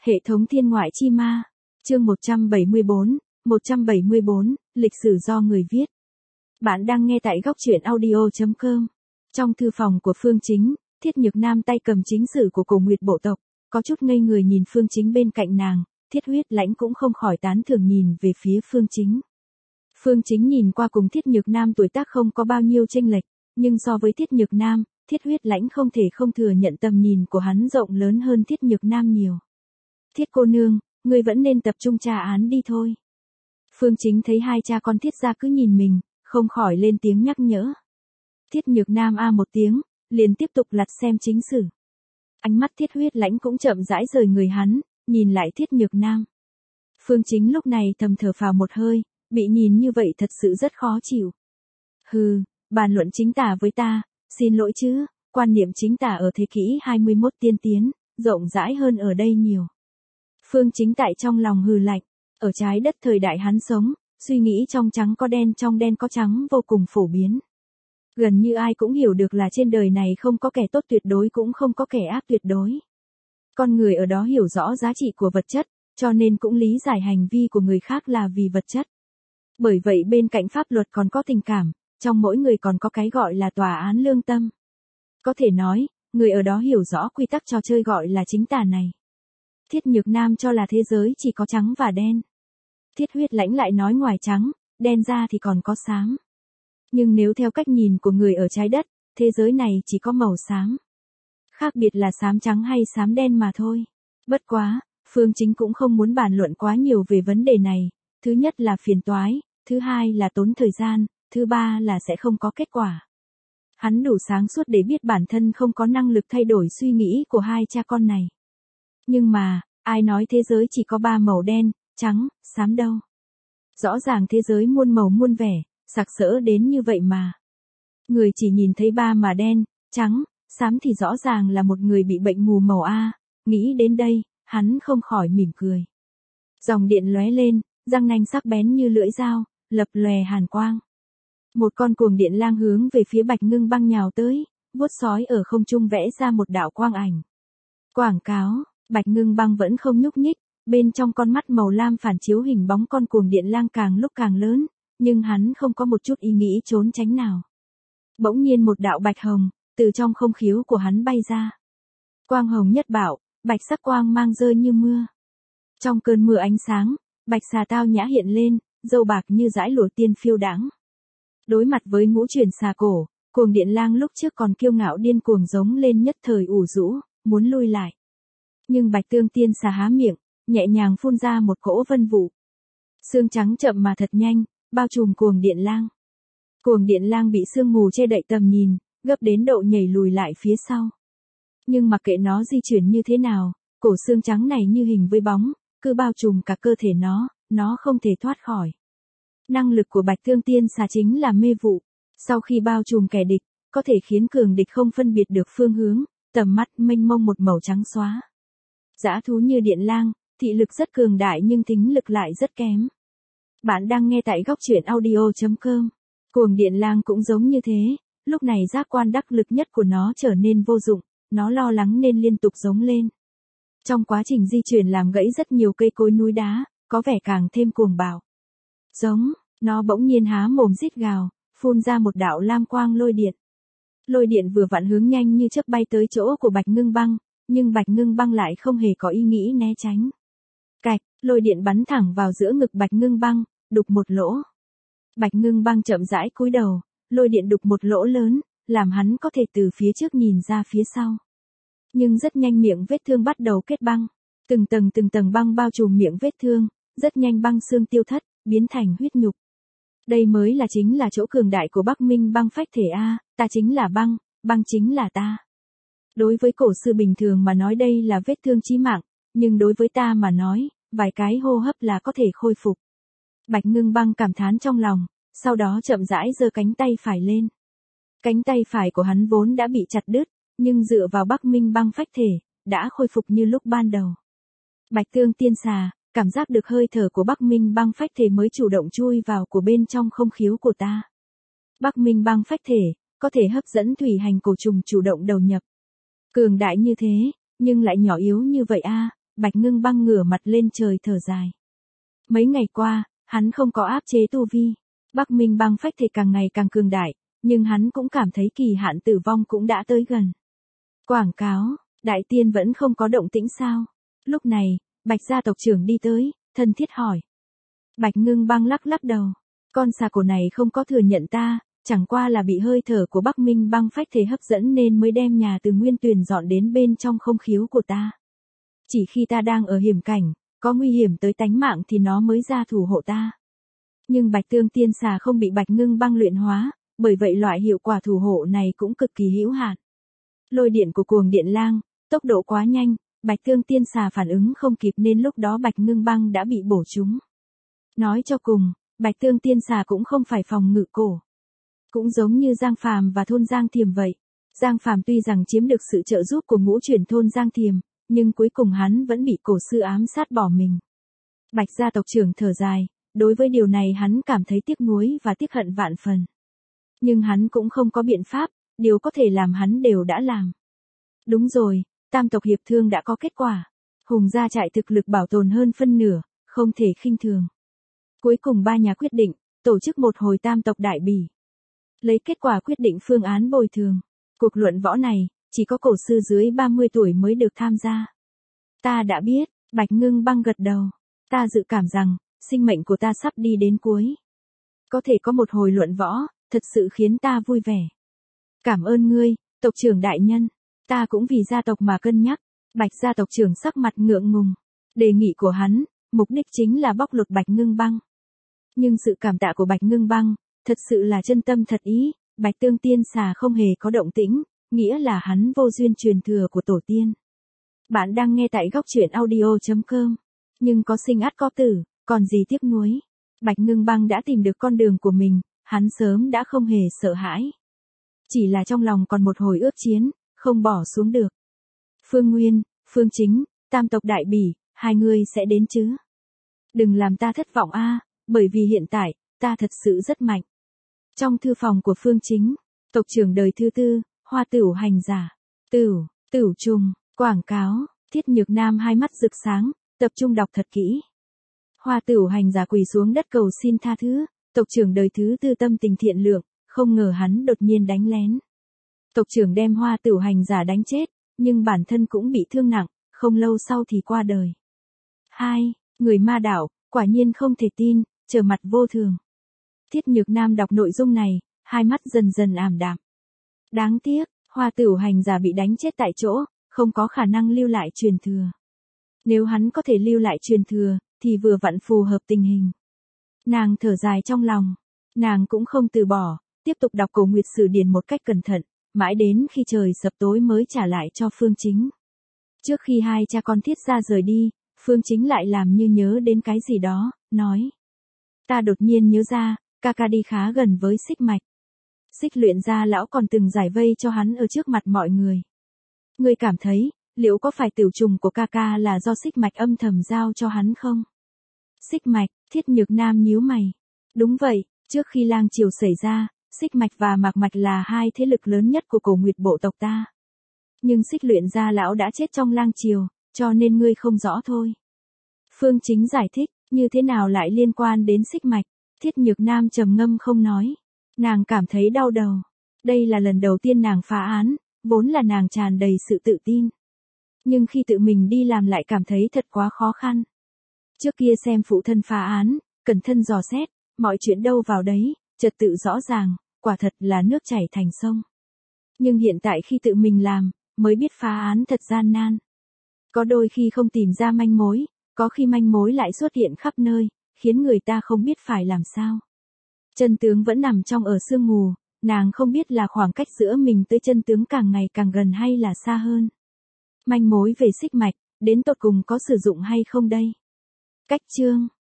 Hệ thống thiên ngoại chi ma. Chương 174, lịch sử do người viết. Bạn đang nghe tại góc truyện audio.com. Trong thư phòng của Phương Chính, Thiết Nhược Nam tay cầm chính sử của Cổ Nguyệt bộ tộc, có chút ngây người nhìn Phương Chính bên cạnh nàng, Thiết Huyết Lãnh cũng không khỏi tán thưởng nhìn về phía Phương Chính. Phương Chính nhìn qua cùng Thiết Nhược Nam tuổi tác không có bao nhiêu chênh lệch, nhưng so với Thiết Nhược Nam, Thiết Huyết Lãnh không thể không thừa nhận tầm nhìn của hắn rộng lớn hơn Thiết Nhược Nam nhiều. Thiết cô nương, ngươi vẫn nên tập trung tra án đi thôi. Phương Chính thấy hai cha con Thiết gia cứ nhìn mình, không khỏi lên tiếng nhắc nhở. Thiết Nhược Nam một tiếng, liền tiếp tục lật xem chính sử. Ánh mắt Thiết Huyết Lãnh cũng chậm rãi rời người hắn, nhìn lại Thiết Nhược Nam. Phương Chính lúc này thầm thở phào một hơi, bị nhìn như vậy thật sự rất khó chịu. Hừ, bàn luận chính tả với ta, xin lỗi chứ, quan niệm chính tả ở thế kỷ 21 tiên tiến, rộng rãi hơn ở đây nhiều. Phương Chính tại trong lòng hừ lạnh, ở trái đất thời đại hắn sống, suy nghĩ trong trắng có đen trong đen có trắng vô cùng phổ biến. Gần như ai cũng hiểu được là trên đời này không có kẻ tốt tuyệt đối cũng không có kẻ ác tuyệt đối. Con người ở đó hiểu rõ giá trị của vật chất, cho nên cũng lý giải hành vi của người khác là vì vật chất. Bởi vậy bên cạnh pháp luật còn có tình cảm, trong mỗi người còn có cái gọi là tòa án lương tâm. Có thể nói, người ở đó hiểu rõ quy tắc trò chơi gọi là chính tả này. Thiết Nhược Nam cho là thế giới chỉ có trắng và đen. Thiết Huyết Lãnh lại nói ngoài trắng, đen ra thì còn có xám. Nhưng nếu theo cách nhìn của người ở trái đất, thế giới này chỉ có màu xám. Khác biệt là xám trắng hay xám đen mà thôi. Bất quá, Phương Chính cũng không muốn bàn luận quá nhiều về vấn đề này. Thứ nhất là phiền toái, thứ hai là tốn thời gian, thứ ba là sẽ không có kết quả. Hắn đủ sáng suốt để biết bản thân không có năng lực thay đổi suy nghĩ của hai cha con này. Nhưng mà, ai nói thế giới chỉ có ba màu đen, trắng, xám đâu. Rõ ràng thế giới muôn màu muôn vẻ, sặc sỡ đến như vậy mà. Người chỉ nhìn thấy ba mà đen, trắng, xám thì rõ ràng là một người bị bệnh mù màu A. Nghĩ đến đây, hắn không khỏi mỉm cười. Dòng điện lóe lên, răng nanh sắc bén như lưỡi dao, lập lòe hàn quang. Một con cuồng điện lang hướng về phía Bạch Ngưng Băng nhào tới, vuốt sói ở không trung vẽ ra một đạo quang ảnh. Quảng cáo, Bạch Ngưng Băng vẫn không nhúc nhích, bên trong con mắt màu lam phản chiếu hình bóng con cuồng điện lang càng lúc càng lớn, nhưng hắn không có một chút ý nghĩ trốn tránh nào. Bỗng nhiên một đạo bạch hồng, từ trong không khiếu của hắn bay ra. Quang hồng nhất bạo, bạch sắc quang mang rơi như mưa. Trong cơn mưa ánh sáng, bạch xà tao nhã hiện lên, râu bạc như dải lụa tiên phiêu đãng. Đối mặt với ngũ chuyển xà cổ, cuồng điện lang lúc trước còn kiêu ngạo điên cuồng giống lên nhất thời ủ rũ, muốn lui lại. Nhưng bạch tương tiên xà há miệng, nhẹ nhàng phun ra một cỗ vân vụ. Sương trắng chậm mà thật nhanh, bao trùm cuồng điện lang. Cuồng điện lang bị sương mù che đậy tầm nhìn, gấp đến độ nhảy lùi lại phía sau. Nhưng mặc kệ nó di chuyển như thế nào, cổ sương trắng này như hình với bóng, cứ bao trùm cả cơ thể nó không thể thoát khỏi. Năng lực của bạch tương tiên xà chính là mê vụ. Sau khi bao trùm kẻ địch, có thể khiến cường địch không phân biệt được phương hướng, tầm mắt mênh mông một màu trắng xóa. Dã thú như điện lang, thị lực rất cường đại nhưng thính lực lại rất kém. Bạn đang nghe tại góc truyện audio.com. Cuồng điện lang cũng giống như thế, lúc này giác quan đắc lực nhất của nó trở nên vô dụng, nó lo lắng nên liên tục giống lên. Trong quá trình di chuyển làm gãy rất nhiều cây cối núi đá, có vẻ càng thêm cuồng bạo. Giống, nó bỗng nhiên há mồm rít gào, phun ra một đạo lam quang lôi điện. Lôi điện vừa vặn hướng nhanh như chớp bay tới chỗ của Bạch Ngưng Băng, nhưng Bạch Ngưng Băng lại không hề có ý nghĩ né tránh. Cạch, lôi điện bắn thẳng vào giữa ngực Bạch Ngưng Băng, đục một lỗ. Bạch Ngưng Băng chậm rãi cúi đầu, lôi điện đục một lỗ lớn, làm hắn có thể từ phía trước nhìn ra phía sau. Nhưng rất nhanh miệng vết thương bắt đầu kết băng, từng tầng băng bao trùm miệng vết thương, rất nhanh băng xương tiêu thất, biến thành huyết nhục. Đây mới là chính là chỗ cường đại của Bắc Minh Băng Phách Thể A, ta chính là băng, băng chính là ta. Đối với cổ sư bình thường mà nói đây là vết thương chí mạng, nhưng đối với ta mà nói, vài cái hô hấp là có thể khôi phục. Bạch Ngưng Băng cảm thán trong lòng, sau đó chậm rãi giơ cánh tay phải lên. Cánh tay phải của hắn vốn đã bị chặt đứt, nhưng dựa vào Bắc Minh Băng Phách Thể, đã khôi phục như lúc ban đầu. Bạch Tương Tiên xà, cảm giác được hơi thở của Bắc Minh Băng Phách Thể mới chủ động chui vào của bên trong không khiếu của ta. Bắc Minh Băng Phách Thể, có thể hấp dẫn thủy hành cổ trùng chủ động đầu nhập. Cường đại như thế, nhưng lại nhỏ yếu như vậy a, Bạch Ngưng Băng ngửa mặt lên trời thở dài. Mấy ngày qua, hắn không có áp chế tu vi. Bắc Minh băng phách thể càng ngày càng cường đại, nhưng hắn cũng cảm thấy kỳ hạn tử vong cũng đã tới gần. Quảng cáo, đại tiên vẫn không có động tĩnh sao? Lúc này, Bạch gia tộc trưởng đi tới, thân thiết hỏi. Bạch Ngưng Băng lắc lắc đầu. Con xà cổ này không có thừa nhận ta, chẳng qua là bị hơi thở của Bắc Minh băng phách thể hấp dẫn nên mới đem nhà từ Nguyên Tuyền dọn đến bên trong không khiếu của ta. Chỉ khi ta đang ở hiểm cảnh, có nguy hiểm tới tánh mạng thì nó mới ra thủ hộ ta. Nhưng Bạch Tương Tiên xà không bị Bạch Ngưng Băng luyện hóa, bởi vậy loại hiệu quả thủ hộ này cũng cực kỳ hữu hạn. Lôi điện của cuồng điện lang, tốc độ quá nhanh, Bạch Tương Tiên xà phản ứng không kịp nên lúc đó Bạch Ngưng Băng đã bị bổ trúng. Nói cho cùng, Bạch Tương Tiên xà cũng không phải phòng ngự cổ. Cũng giống như Giang Phàm và thôn Giang Thiềm vậy. Giang Phàm tuy rằng chiếm được sự trợ giúp của ngũ chuyển thôn Giang Thiềm, nhưng cuối cùng hắn vẫn bị cổ sư ám sát bỏ mình. Bạch gia tộc trưởng thở dài, đối với điều này hắn cảm thấy tiếc nuối và tiếc hận vạn phần. Nhưng hắn cũng không có biện pháp, điều có thể làm hắn đều đã làm. Đúng rồi, tam tộc hiệp thương đã có kết quả. Hùng gia trại thực lực bảo tồn hơn phân nửa, không thể khinh thường. Cuối cùng ba nhà quyết định, tổ chức một hồi tam tộc đại bỉ. Lấy kết quả quyết định phương án bồi thường. Cuộc luận võ này, chỉ có cổ sư dưới 30 tuổi mới được tham gia. Ta đã biết, Bạch Ngưng Băng gật đầu. Ta dự cảm rằng, sinh mệnh của ta sắp đi đến cuối. Có thể có một hồi luận võ, thật sự khiến ta vui vẻ. Cảm ơn ngươi, tộc trưởng đại nhân. Ta cũng vì gia tộc mà cân nhắc. Bạch gia tộc trưởng sắc mặt ngượng ngùng. Đề nghị của hắn, mục đích chính là bóc lột Bạch Ngưng Băng. Nhưng sự cảm tạ của Bạch Ngưng Băng, thật sự là chân tâm thật ý. Bạch Tương Tiên xà không hề có động tĩnh, nghĩa là hắn vô duyên truyền thừa của tổ tiên. Bạn đang nghe tại góc truyện audio.com. Nhưng có sinh ắt có tử, còn gì tiếc nuối. Bạch Ngưng Băng đã tìm được con đường của mình, hắn sớm đã không hề sợ hãi. Chỉ là trong lòng còn một hồi ước chiến, không bỏ xuống được. Phương Nguyên, Phương Chính, tam tộc đại bỉ, hai người sẽ đến chứ? Đừng làm ta thất vọng a, bởi vì hiện tại, ta thật sự rất mạnh. Trong thư phòng của Phương Chính, tộc trưởng đời thứ tư, Hoa Tửu hành giả. Tửu trùng, quảng cáo, Thiết Nhược Nam hai mắt rực sáng, tập trung đọc thật kỹ. Hoa Tửu hành giả quỳ xuống đất cầu xin tha thứ, tộc trưởng đời thứ tư tâm tình thiện lượng, không ngờ hắn đột nhiên đánh lén. Tộc trưởng đem Hoa Tửu hành giả đánh chết, nhưng bản thân cũng bị thương nặng, không lâu sau thì qua đời. 2. Người ma đạo, quả nhiên không thể tin, trở mặt vô thường. Thiết Nhược Nam đọc nội dung này, hai mắt dần dần ảm đạm. Đáng tiếc, Hoa Tửu hành giả bị đánh chết tại chỗ, không có khả năng lưu lại truyền thừa. Nếu hắn có thể lưu lại truyền thừa, thì vừa vặn phù hợp tình hình. Nàng thở dài trong lòng, nàng cũng không từ bỏ, tiếp tục đọc Cổ Nguyệt Sử Điển một cách cẩn thận, mãi đến khi trời sập tối mới trả lại cho Phương Chính. Trước khi hai cha con Thiết gia rời đi, Phương Chính lại làm như nhớ đến cái gì đó, nói. Ta đột nhiên nhớ ra, ca ca đi khá gần với Xích Mạch. Xích Luyện gia lão còn từng giải vây cho hắn ở trước mặt mọi người. Ngươi cảm thấy, liệu có phải tiểu trùng của ca ca là do Xích Mạch âm thầm giao cho hắn không? Xích Mạch, Thiết Nhược Nam nhíu mày. Đúng vậy, trước khi lang triều xảy ra, Xích Mạch và Mạc Mạch là hai thế lực lớn nhất của Cổ Nguyệt bộ tộc ta. Nhưng Xích Luyện gia lão đã chết trong lang triều, cho nên ngươi không rõ thôi. Phương Chính giải thích, như thế nào lại liên quan đến Xích Mạch? Thiết Nhược Nam trầm ngâm không nói. Nàng cảm thấy đau đầu. Đây là lần đầu tiên nàng phá án, vốn là nàng tràn đầy sự tự tin. Nhưng khi tự mình đi làm lại cảm thấy thật quá khó khăn. Trước kia xem phụ thân phá án, cẩn thân dò xét, mọi chuyện đâu vào đấy, trật tự rõ ràng, quả thật là nước chảy thành sông. Nhưng hiện tại khi tự mình làm, mới biết phá án thật gian nan. Có đôi khi không tìm ra manh mối, có khi manh mối lại xuất hiện khắp nơi, khiến người ta không biết phải làm sao. Chân tướng vẫn nằm trong ở sương mù, nàng không biết là khoảng cách giữa mình tới chân tướng càng ngày càng gần hay là xa hơn. Manh mối về Xích Mạch, đến tột cùng có sử dụng hay không đây? Cách chương